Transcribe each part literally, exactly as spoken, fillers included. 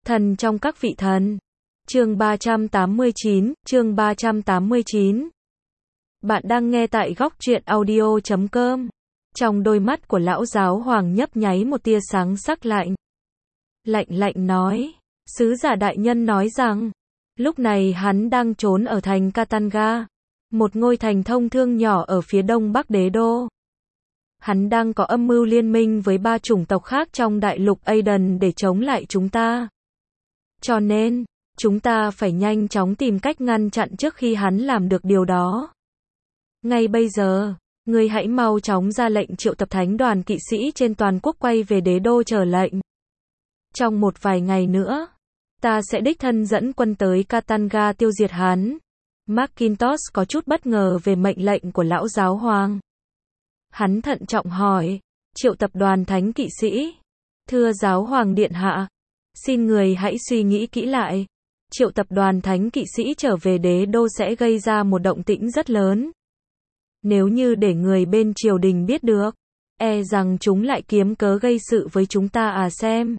Thần trong các vị thần. Chương ba trăm tám mươi chín, chương ba trăm tám mươi chín. Bạn đang nghe tại góc truyện audio chấm com. Trong đôi mắt của lão giáo hoàng nhấp nháy một tia sáng sắc lạnh. Lạnh lạnh nói, sứ giả đại nhân nói rằng, lúc này hắn đang trốn ở thành Katanga, một ngôi thành thông thương nhỏ ở phía đông bắc đế đô. Hắn đang có âm mưu liên minh với ba chủng tộc khác trong đại lục Aden để chống lại chúng ta. Cho nên, chúng ta phải nhanh chóng tìm cách ngăn chặn trước khi hắn làm được điều đó. Ngay bây giờ, ngươi hãy mau chóng ra lệnh triệu tập thánh đoàn kỵ sĩ trên toàn quốc quay về đế đô chờ lệnh. Trong một vài ngày nữa, ta sẽ đích thân dẫn quân tới Katanga tiêu diệt hắn. McIntosh có chút bất ngờ về mệnh lệnh của lão giáo hoàng. Hắn thận trọng hỏi, triệu tập đoàn thánh kỵ sĩ. Thưa giáo hoàng điện hạ, xin người hãy suy nghĩ kỹ lại. Triệu tập đoàn thánh kỵ sĩ trở về đế đô sẽ gây ra một động tĩnh rất lớn. Nếu như để người bên triều đình biết được, e rằng chúng lại kiếm cớ gây sự với chúng ta à xem.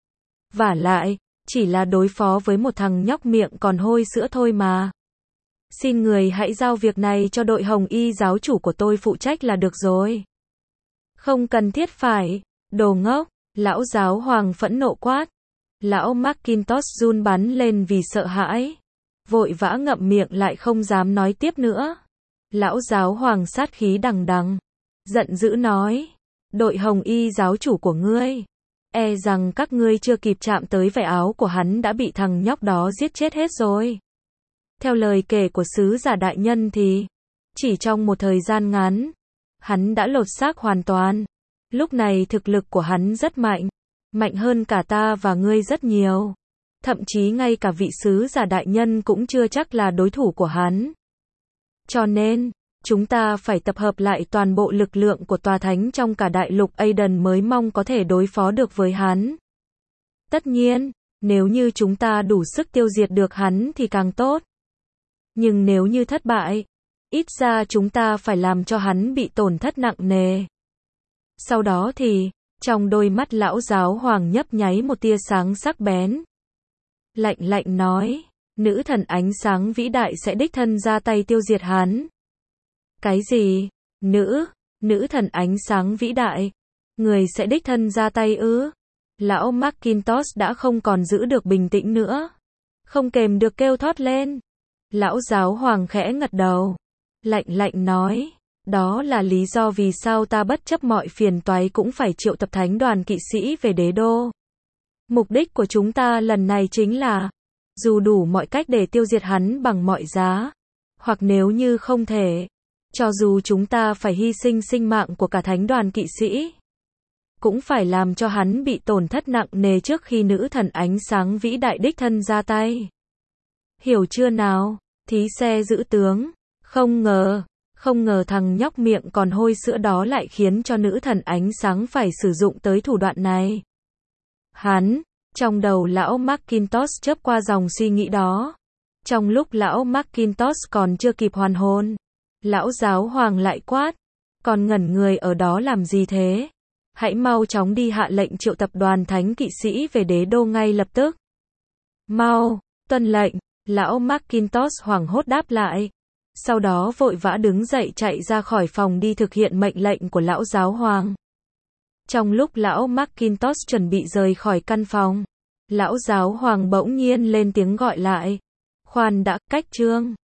Vả lại, chỉ là đối phó với một thằng nhóc miệng còn hôi sữa thôi mà. Xin người hãy giao việc này cho đội Hồng Y giáo chủ của tôi phụ trách là được rồi. Không cần thiết phải, đồ ngốc, lão giáo hoàng phẫn nộ quát. Lão McIntosh run bắn lên vì sợ hãi. Vội vã ngậm miệng lại không dám nói tiếp nữa. Lão giáo hoàng sát khí đằng đằng. Giận dữ nói. Đội Hồng Y giáo chủ của ngươi. E rằng các ngươi chưa kịp chạm tới vải áo của hắn đã bị thằng nhóc đó giết chết hết rồi. Theo lời kể của sứ giả đại nhân thì, chỉ trong một thời gian ngắn, hắn đã lột xác hoàn toàn. Lúc này thực lực của hắn rất mạnh. Mạnh hơn cả ta và ngươi rất nhiều. Thậm chí ngay cả vị sứ giả đại nhân cũng chưa chắc là đối thủ của hắn. Cho nên, chúng ta phải tập hợp lại toàn bộ lực lượng của tòa thánh trong cả đại lục Aden mới mong có thể đối phó được với hắn. Tất nhiên, nếu như chúng ta đủ sức tiêu diệt được hắn thì càng tốt. Nhưng nếu như thất bại, ít ra chúng ta phải làm cho hắn bị tổn thất nặng nề. Sau đó thì, trong đôi mắt lão giáo hoàng nhấp nháy một tia sáng sắc bén. Lạnh lạnh nói, nữ thần ánh sáng vĩ đại sẽ đích thân ra tay tiêu diệt hắn. Cái gì? Nữ, nữ thần ánh sáng vĩ đại? Người sẽ đích thân ra tay ư? Lão McIntosh đã không còn giữ được bình tĩnh nữa. Không kềm được kêu thốt lên. Lão giáo hoàng khẽ ngật đầu. Lạnh lạnh nói. Đó là lý do vì sao ta bất chấp mọi phiền toái cũng phải triệu tập thánh đoàn kỵ sĩ về đế đô. Mục đích của chúng ta lần này chính là, dù đủ mọi cách để tiêu diệt hắn bằng mọi giá, hoặc nếu như không thể, cho dù chúng ta phải hy sinh sinh mạng của cả thánh đoàn kỵ sĩ, cũng phải làm cho hắn bị tổn thất nặng nề trước khi nữ thần ánh sáng vĩ đại đích thân ra tay. Hiểu chưa nào, thí xe giữ tướng? Không ngờ. Không ngờ thằng nhóc miệng còn hôi sữa đó lại khiến cho nữ thần ánh sáng phải sử dụng tới thủ đoạn này. Hắn, trong đầu lão McIntosh chớp qua dòng suy nghĩ đó. Trong lúc lão McIntosh còn chưa kịp hoàn hồn, lão giáo hoàng lại quát, còn ngẩn người ở đó làm gì thế? Hãy mau chóng đi hạ lệnh triệu tập đoàn thánh kỵ sĩ về đế đô ngay lập tức. Mau, tuân lệnh, lão McIntosh hoảng hốt đáp lại. Sau đó vội vã đứng dậy chạy ra khỏi phòng đi thực hiện mệnh lệnh của lão giáo hoàng. Trong lúc lão McIntosh chuẩn bị rời khỏi căn phòng, lão giáo hoàng bỗng nhiên lên tiếng gọi lại. Khoan đã, cách trương.